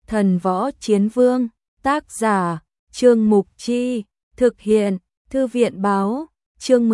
Thần Võ Chiến Vương, tác giả, Trương Mục Chi, thực hiện, Thư viện Báo, chương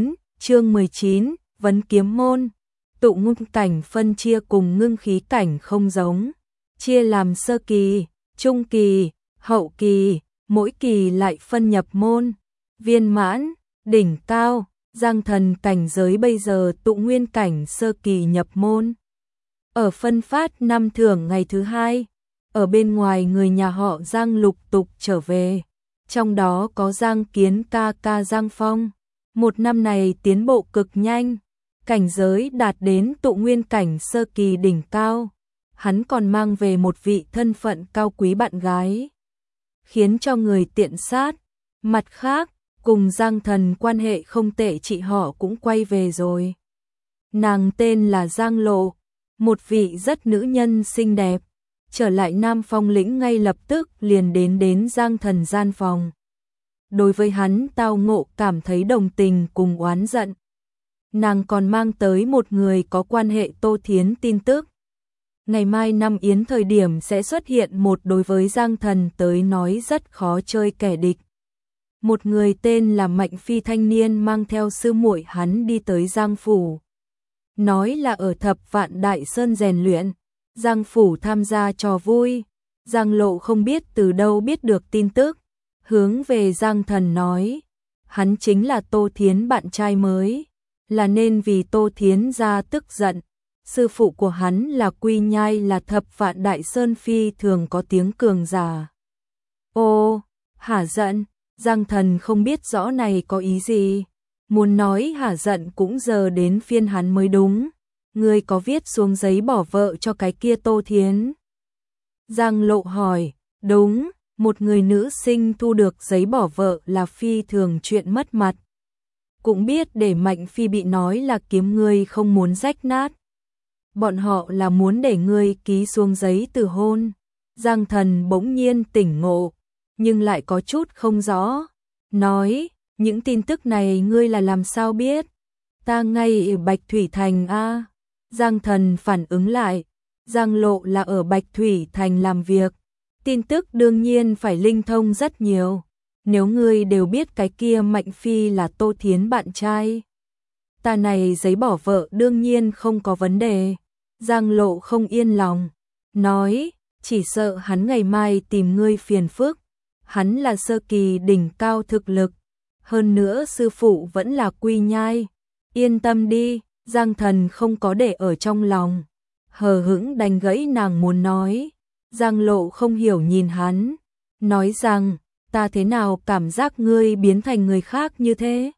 19, Vấn Kiếm Môn. Tụ ngưng cảnh phân chia cùng ngưng khí cảnh không giống, chia làm sơ kỳ, trung kỳ, hậu kỳ, mỗi kỳ lại phân nhập môn, viên mãn, đỉnh cao. Giang Thần cảnh giới bây giờ tụ nguyên cảnh sơ kỳ nhập môn. Ở phân phát năm thưởng ngày thứ hai, ở bên ngoài người nhà họ Giang lục tục trở về, trong đó có Giang Kiến ca Giang Phong. Một năm này tiến bộ cực nhanh, cảnh giới đạt đến tụ nguyên cảnh sơ kỳ đỉnh cao. Hắn còn mang về một vị thân phận cao quý bạn gái, khiến cho người tiện sát. Mặt khác, cùng Giang Thần quan hệ không tệ chị họ cũng quay về rồi. Nàng tên là Giang Lộ, một vị rất nữ nhân xinh đẹp, trở lại Nam Phong lĩnh ngay lập tức liền đến Giang Thần gian phòng. Đối với hắn tao ngộ cảm thấy đồng tình cùng oán giận. Nàng còn mang tới một người có quan hệ Tô Thiến tin tức. Ngày mai năm yến thời điểm sẽ xuất hiện một đối với Giang Thần tới nói rất khó chơi kẻ địch. Một người tên là Mạnh Phi thanh niên mang theo sư muội hắn đi tới Giang Phủ. Nói là ở Thập Vạn Đại Sơn rèn luyện, Giang Phủ tham gia trò vui. Giang Lộ không biết từ đâu biết được tin tức, hướng về Giang Thần nói, hắn chính là Tô Thiến bạn trai mới, là nên vì Tô Thiến ra tức giận. Sư phụ của hắn là Quy Nhai, là Thập Vạn Đại Sơn phi thường có tiếng cường giả. Ô, hả giận, Giang Thần không biết rõ này có ý gì, muốn nói hả giận cũng giờ đến phiên hắn mới đúng. Ngươi có viết xuống giấy bỏ vợ cho cái kia Tô Thiến? Giang Lộ hỏi. Đúng, một người nữ sinh thu được giấy bỏ vợ là phi thường chuyện mất mặt. Cũng biết để Mạnh Phi bị nói là kiếm ngươi không muốn rách nát. Bọn họ là muốn để ngươi ký xuống giấy từ hôn. Giang Thần bỗng nhiên tỉnh ngộ, nhưng lại có chút không rõ. Nói, những tin tức này ngươi là làm sao biết? Ta ngay ở Bạch Thủy Thành a. Giang Thần phản ứng lại, Giang Lộ là ở Bạch Thủy Thành làm việc, tin tức đương nhiên phải linh thông rất nhiều. Nếu ngươi đều biết cái kia Mạnh Phi là Tô Thiến bạn trai, ta này giấy bỏ vợ đương nhiên không có vấn đề. Giang Lộ không yên lòng, nói, chỉ sợ hắn ngày mai tìm ngươi phiền phức. Hắn là sơ kỳ đỉnh cao thực lực, hơn nữa sư phụ vẫn là Quy Nhai. Yên tâm đi. Giang Thần không có để ở trong lòng, hờ hững đánh gãy nàng muốn nói. Giang Lộ không hiểu nhìn hắn, nói rằng, ta thế nào cảm giác ngươi biến thành người khác như thế?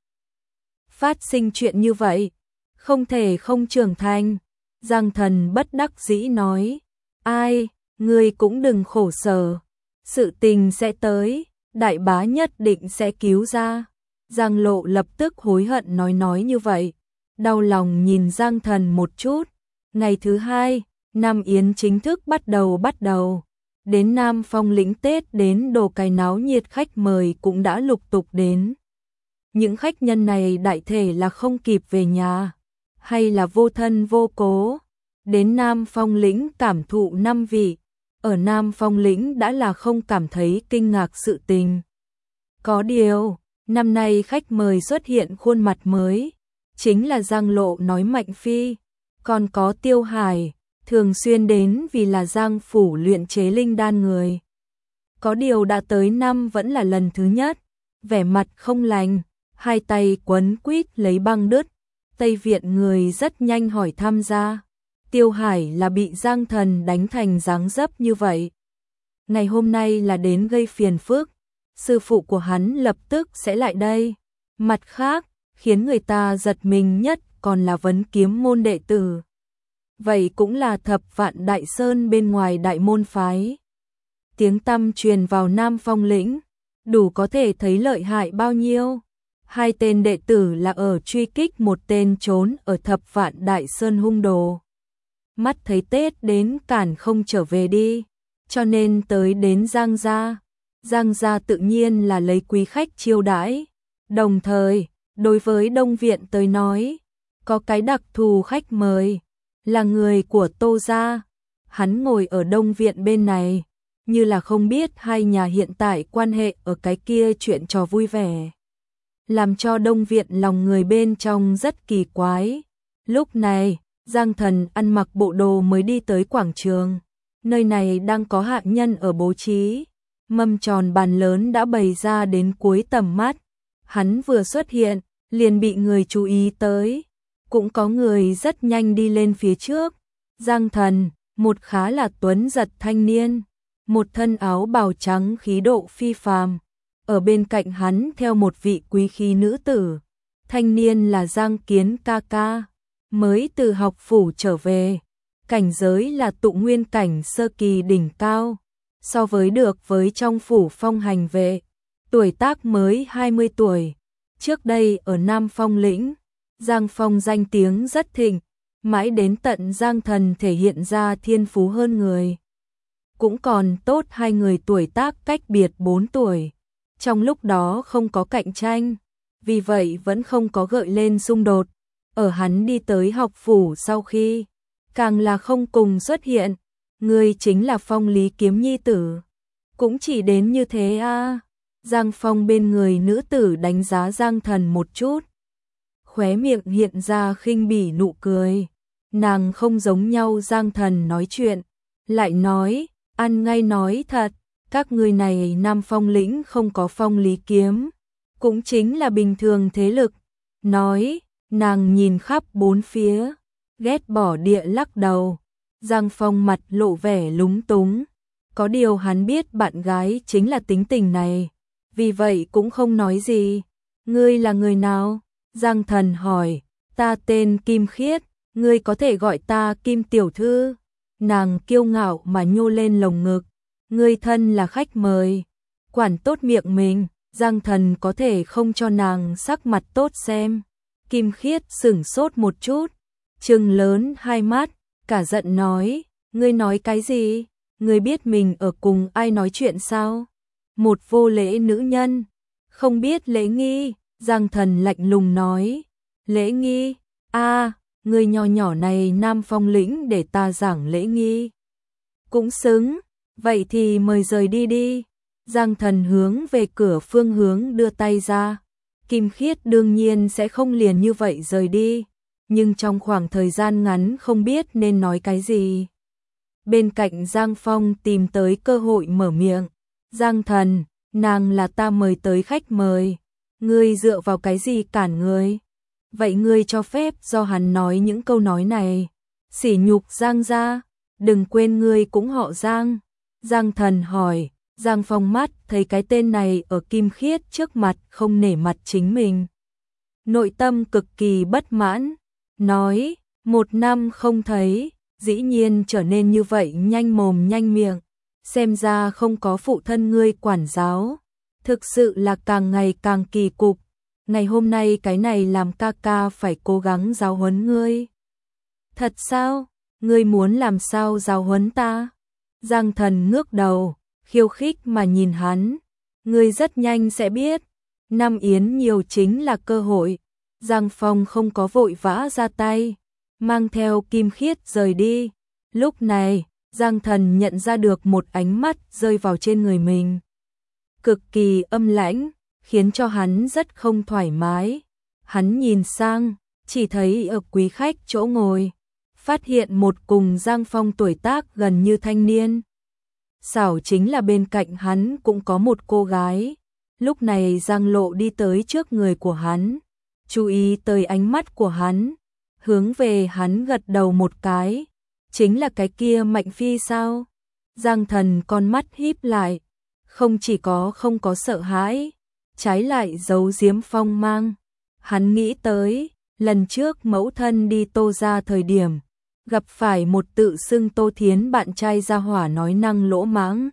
Phát sinh chuyện như vậy, không thể không trưởng thành. Giang Thần bất đắc dĩ nói, ai, ngươi cũng đừng khổ sở, sự tình sẽ tới, đại bá nhất định sẽ cứu ra. Giang Lộ lập tức hối hận nói như vậy. Đau lòng nhìn Giang Thần một chút. Ngày thứ hai, Nam Yến chính thức bắt đầu. Đến Nam Phong lĩnh Tết đến đồ cái náo nhiệt, khách mời cũng đã lục tục đến. Những khách nhân này đại thể là không kịp về nhà, hay là vô thân vô cố. Đến Nam Phong lĩnh cảm thụ năm vị, ở Nam Phong lĩnh đã là không cảm thấy kinh ngạc sự tình. Có điều, năm nay khách mời xuất hiện khuôn mặt mới. Chính là Giang Lộ nói Mạnh Phi, còn có Tiêu Hải, thường xuyên đến vì là Giang Phủ luyện chế linh đan người. Có điều đã tới năm vẫn là lần thứ nhất, vẻ mặt không lành, hai tay quấn quýt lấy băng đứt. Tây Viện người rất nhanh hỏi tham gia. Tiêu Hải là bị Giang Thần đánh thành dáng dấp như vậy. Ngày hôm nay là đến gây phiền phức, sư phụ của hắn lập tức sẽ lại đây. Mặt khác, khiến người ta giật mình nhất còn là Vấn Kiếm môn đệ tử. Vậy cũng là Thập Vạn Đại Sơn bên ngoài đại môn phái. Tiếng tăm truyền vào Nam Phong lĩnh, đủ có thể thấy lợi hại bao nhiêu. Hai tên đệ tử là ở truy kích một tên trốn ở Thập Vạn Đại Sơn hung đồ. Mắt thấy Tết đến cản không trở về đi, cho nên tới đến Giang gia. Giang gia tự nhiên là lấy quý khách chiêu đãi. Đồng thời, đối với Đông Viện tới nói, có cái đặc thù khách mời, là người của Tô gia. Hắn ngồi ở Đông Viện bên này, như là không biết hai nhà hiện tại quan hệ ở cái kia chuyện trò vui vẻ. Làm cho Đông Viện lòng người bên trong rất kỳ quái. Lúc này, Giang Thần ăn mặc bộ đồ mới đi tới quảng trường. Nơi này đang có hạ nhân ở bố trí. Mâm tròn bàn lớn đã bày ra đến cuối tầm mắt. Hắn vừa xuất hiện, liền bị người chú ý tới. Cũng có người rất nhanh đi lên phía trước. Giang Thần, một khá là tuấn giật thanh niên, một thân áo bào trắng khí độ phi phàm. Ở bên cạnh hắn theo một vị quý khí nữ tử. Thanh niên là Giang Kiến ca ca, mới từ học phủ trở về. Cảnh giới là tụ nguyên cảnh sơ kỳ đỉnh cao. So với được với trong phủ Phong Hành vệ, tuổi tác mới 20 tuổi. Trước đây ở Nam Phong lĩnh, Giang Phong danh tiếng rất thịnh, mãi đến tận Giang Thần thể hiện ra thiên phú hơn người. Cũng còn tốt hai người tuổi tác cách biệt 4 tuổi. Trong lúc đó không có cạnh tranh, vì vậy vẫn không có gợi lên xung đột. Ở hắn đi tới học phủ sau khi, càng là không cùng xuất hiện. Người chính là Phong Lý Kiếm nhi tử. Cũng chỉ đến như thế à. Giang Phong bên người nữ tử đánh giá Giang Thần một chút. Khóe miệng hiện ra khinh bỉ nụ cười. Nàng không giống nhau Giang Thần nói chuyện. Lại nói, ăn ngay nói thật, các người này Nam Phong lĩnh không có Phong Lý Kiếm. Cũng chính là bình thường thế lực. Nói, nàng nhìn khắp bốn phía, ghét bỏ địa lắc đầu. Giang Phong mặt lộ vẻ lúng túng. Có điều hắn biết bạn gái chính là tính tình này, vì vậy cũng không nói gì. Ngươi là người nào? Giang Thần hỏi. Ta tên Kim Khiết, ngươi có thể gọi ta Kim tiểu thư. Nàng kiêu ngạo mà nhô lên lồng ngực. Ngươi thân là khách mời, quản tốt miệng mình. Giang Thần có thể không cho nàng sắc mặt tốt xem. Kim Khiết sửng sốt một chút, trừng lớn hai mắt, cả giận nói, ngươi nói cái gì? Ngươi biết mình ở cùng ai nói chuyện sao? Một vô lễ nữ nhân, không biết lễ nghi. Giang Thần lạnh lùng nói, lễ nghi? A, ngươi nho nhỏ này Nam Phong lĩnh để ta giảng lễ nghi. Cũng xứng, vậy thì mời rời đi đi. Giang Thần hướng về cửa phương hướng đưa tay ra. Kim Khiết đương nhiên sẽ không liền như vậy rời đi, nhưng trong khoảng thời gian ngắn không biết nên nói cái gì. Bên cạnh Giang Phong tìm tới cơ hội mở miệng. Giang Thần, nàng là ta mời tới khách mời. Ngươi dựa vào cái gì cản ngươi? Vậy ngươi cho phép do hắn nói những câu nói này. Sỉ nhục Giang gia, đừng quên ngươi cũng họ Giang. Giang Thần hỏi. Giang Phong mắt thấy cái tên này ở Kim Khiết trước mặt không nể mặt chính mình. Nội tâm cực kỳ bất mãn, nói, 1 năm không thấy, dĩ nhiên trở nên như vậy nhanh mồm nhanh miệng, xem ra không có phụ thân ngươi quản giáo, thực sự là càng ngày càng kỳ cục, ngày hôm nay cái này làm ca ca phải cố gắng giáo huấn ngươi. Thật sao? Ngươi muốn làm sao giáo huấn ta? Giang Thần ngước đầu, khiêu khích mà nhìn hắn. Ngươi rất nhanh sẽ biết, năm yến nhiều chính là cơ hội. Giang Phong không có vội vã ra tay, mang theo Kim Khiết rời đi. Lúc này, Giang Thần nhận ra được một ánh mắt rơi vào trên người mình. Cực kỳ âm lãnh, khiến cho hắn rất không thoải mái. Hắn nhìn sang, chỉ thấy ở quý khách chỗ ngồi, phát hiện một cùng Giang Phong tuổi tác gần như thanh niên. Xảo chính là bên cạnh hắn cũng có một cô gái. Lúc này Giang Lộ đi tới trước người của hắn, chú ý tới ánh mắt của hắn, hướng về hắn gật đầu một cái. Chính là cái kia Mạnh Phi sao? Giang Thần con mắt híp lại, không chỉ có không có sợ hãi, trái lại giấu giếm phong mang. Hắn nghĩ tới, lần trước mẫu thân đi Tô gia thời điểm, gặp phải một tự xưng Tô Thiến bạn trai gia hỏa nói năng lỗ mãng.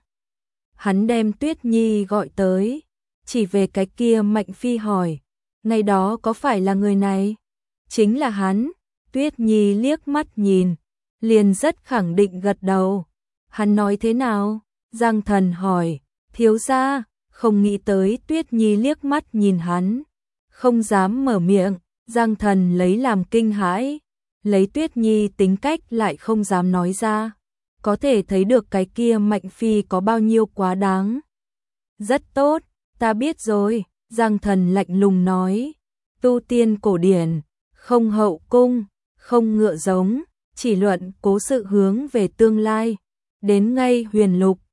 Hắn đem Tuyết Nhi gọi tới, chỉ về cái kia Mạnh Phi hỏi, ngày đó có phải là người này? Chính là hắn. Tuyết Nhi liếc mắt nhìn, liền rất khẳng định gật đầu. Hắn nói thế nào? Giang Thần hỏi. Thiếu gia. Không nghĩ tới. Tuyết Nhi liếc mắt nhìn hắn, không dám mở miệng. Giang Thần lấy làm kinh hãi, lấy Tuyết Nhi tính cách lại không dám nói ra. có thể thấy được cái kia Mạnh Phi có bao nhiêu quá đáng. Rất tốt, ta biết rồi, Giang Thần lạnh lùng nói. Tu tiên cổ điển, không hậu cung, không ngựa giống, chỉ luận cố sự hướng về tương lai. Đến ngay Huyền Lục,